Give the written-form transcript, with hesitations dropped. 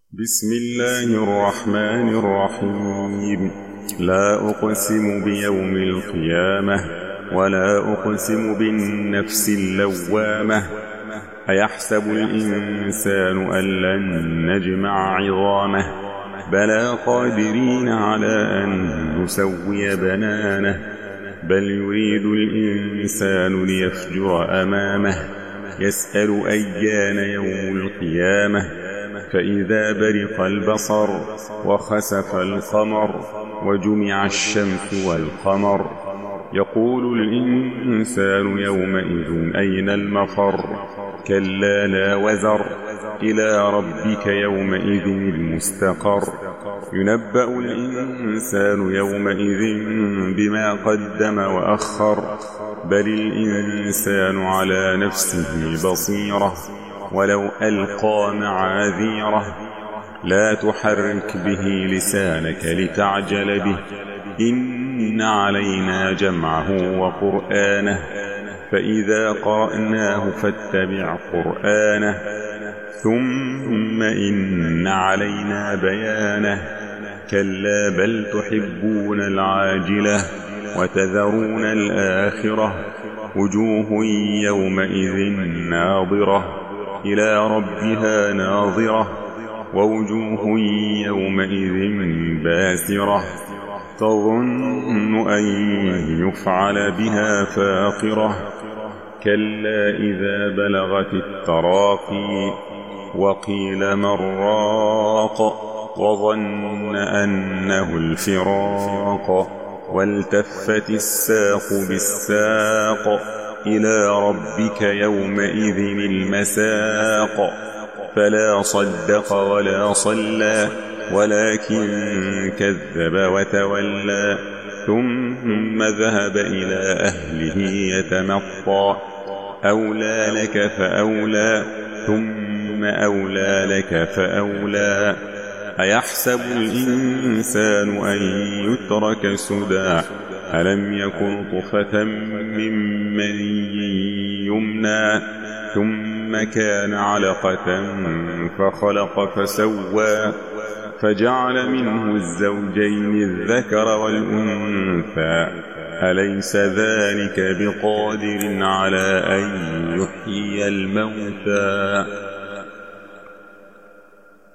بسم الله الرحمن الرحيم. لا أقسم بيوم القيامة ولا أقسم بالنفس اللوامة. أيحسب الإنسان أن لن نجمع عظامه بلى قادرين على أن نسوي بنانه بل يريد الإنسان ليفجر أمامه يسأل أيان يوم القيامة فإذا برق البصر وخسف القمر وجمع الشمس والقمر يقول الإنسان يومئذ أين المفر كلا لا وزر إلى ربك يومئذ المستقر ينبأ الإنسان يومئذ بما قدم وأخر بل الإنسان على نفسه بصيرة ولو ألقى معاذيره لا تحرك به لسانك لتعجل به إن علينا جمعه وقرآنه فإذا قرأناه فاتبع قرآنه ثم إن علينا بيانه كلا بل تحبون العاجلة وتذرون الآخرة وجوه يومئذ ناظرة إلى ربها ناظرة ووجوه يومئذ باسرة تظن أن يفعل بها فاقرة كلا إذا بلغت التراقي وقيل من راق وظن أنه الفراق والتفت الساق بالساق إلى ربك يومئذ المساق فلا صدق ولا صلى ولكن كذب وتولى ثم ذهب إلى أهله يتمطى أولى لك فأولى ثم أولى لك فأولى أيحسب الإنسان أن يترك سدى ألم يكن طفة من مني يمنى ثم كان علقة فخلق فسوى فجعل منه الزوجين الذكر والأنثى أليس ذلك بقادر على أن يحيي الموتى